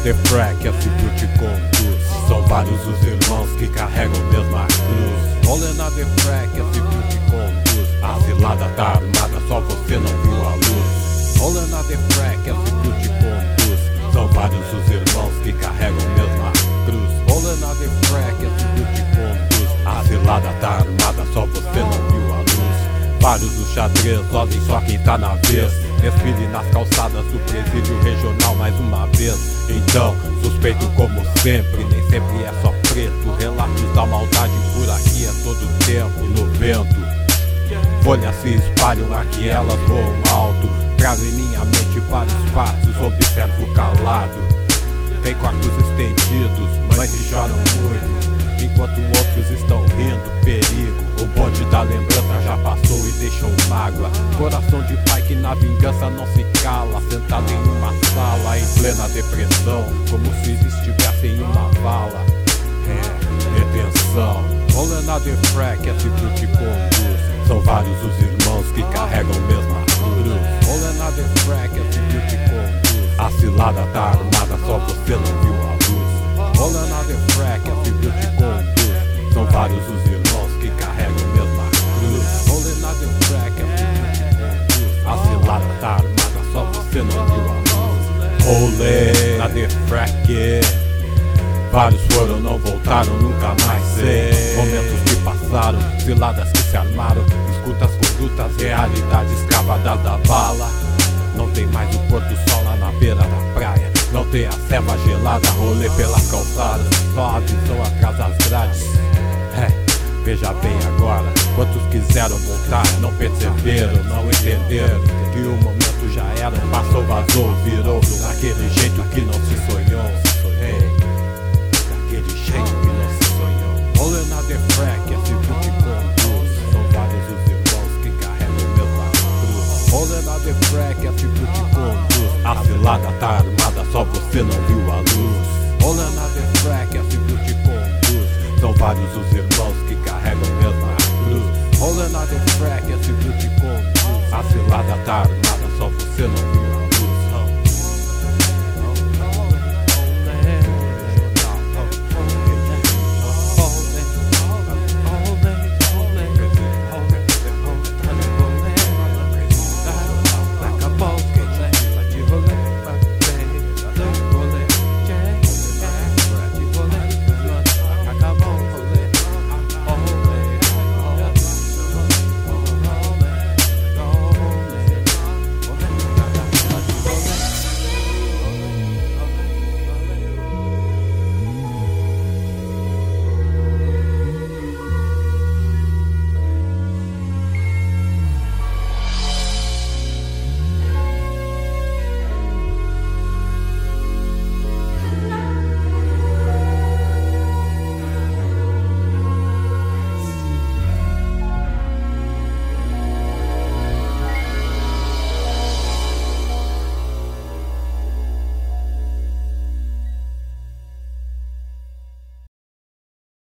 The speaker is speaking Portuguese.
The Frack, esse te conduz. São vários os irmãos que carregam a mesma cruz. Rolling na The Frack, esse te conduz. A cilada tá armada, só você não viu a luz. Rolling na The Frack, esse te conduz. São vários os irmãos que carregam a mesma cruz. Rolling na The Frack, esse te conduz. A cilada tá armada, só você não viu a luz. Vários do xadrez, olhem só quem tá na vez. Desfile nas calçadas do presídio regional mais uma vez. Então, suspeito como sempre, nem sempre é só preto. Relatos da maldade por aqui é todo tempo no vento. Folhas se espalham, aqui elas voam alto. Trago em minha mente vários fatos, observo calado. Tem corpos estendidos, mães que choram muito, enquanto outros estão rindo, perigo. O bonde da lembrança já passou e deixou mágoa. Coração de pai que na vingança não se cala, sentado em uma sala, em plena depressão, como se estivesse em uma vala. Detenção. Rolling na The Frack, esse te conduz. São vários os irmãos que carregam a mesma cruz. Rolling na The Frack, esse te conduz. A cilada tá armada, só você não viu a luz. Rolling na The Frack, esse te conduz. São vários os irmãos que carregam a mesma cruz. Rolling na The Frack, esse te conduz. A cilada tá armada, só você não viu a luz. Rolling na The Frack. Vários foram, não voltaram, nunca mais sei. Momentos que passaram, ciladas que se armaram, escutas, condutas, realidade escravada da bala. Não tem mais o pôr do sol lá na beira da praia. Não tem a ceva gelada, rolê pelas calçadas. Só a visão atrás das grades. Veja bem agora, quantos quiseram voltar, não perceberam, não entenderam que o momento já era, passou, vazou, virou daquele jeito que não se sonhou. Daquele jeito que não se sonhou. Rolling na The Frack, esse te conduz. São vários os irmãos que carregam a mesma cruz. Rolling na The Frack, esse te conduz. A cilada tá armada, só você não viu a luz. Rolling na The Frack, esse te conduz. São vários os irmãos que carregam a mesma cruz. Rolling na The Frack, esse te conduz. A cilada tá armada, só você não viu.